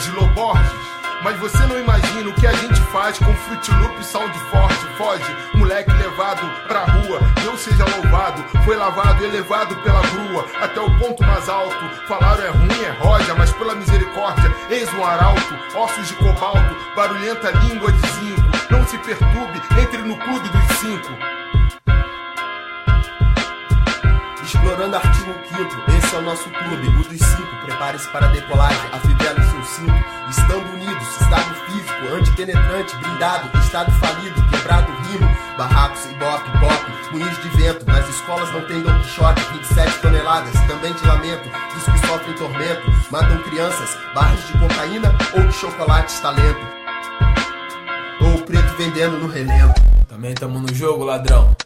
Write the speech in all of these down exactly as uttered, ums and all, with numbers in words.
Ângelo Borges. Mas você não imagina o que a gente faz com Fruit Loop Sound Forte. Foge, moleque levado pra rua, Deus seja louvado. Foi lavado, elevado pela grua até o ponto mais alto. Falaram é ruim, é roja, mas pela misericórdia eis um arauto, ossos de cobalto, barulhenta língua de zinco. Não se perturbe, entre no clube dos cinco. Explorando artigo quinto, esse é o nosso clube, o dos cinco. Prepare-se para a decolagem, afivela o seu cinto. Estando unidos, estado físico, antipenetrante, blindado, estado falido, quebrado, rimo. Barracos, ibope, pop, moinhos de vento. Nas escolas não tem Don Quixote, vinte e sete toneladas, também de lamento. Dos que sofrem tormento, matam crianças, barras de cocaína ou de chocolate talento. Ou o preto vendendo no relento. Também tamo no jogo, ladrão.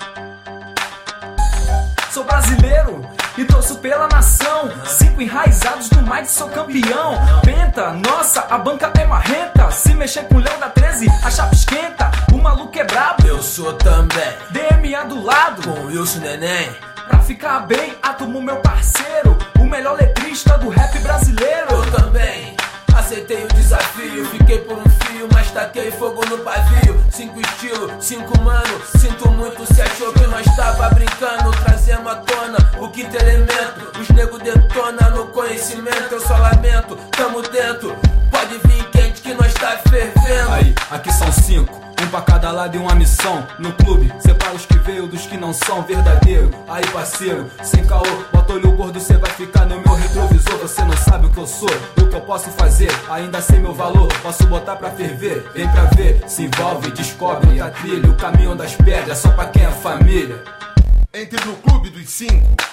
Sou brasileiro e torço pela nação. Cinco enraizados no Might, sou campeão. Penta, nossa, a banca é marrenta. Se mexer com o Leão da treze, a chapa esquenta. O maluco é brabo, eu sou também. D M A do lado, com o Wilson Neném. Pra ficar bem, Atomo meu parceiro, o melhor letrista do rap brasileiro. Eu também aceitei o desafio, fiquei por um fio, mas taquei fogo no pavio. Cinco estilo, cinco mano, sinto muito se achou que nós tava brincando. Trazemos à tona o quinto elemento, os nego detona no conhecimento. Eu só lamento, tamo dentro, pode vir quente que nós tá fervendo. Aí, aqui são cinco, um pra cada lado e uma missão. No clube, separa os que veio dos que não são verdadeiro. Aí parceiro, sem caô, bota olho gordo, cê vai ficar no meu retrovisor. Você não sabe o que eu sou, o que eu posso fazer, ainda sei meu valor. Posso botar pra ferver, vem pra ver, se envolve, descobre a trilha, o caminho das pedras, só pra quem é família. Entre no clube dos cinco.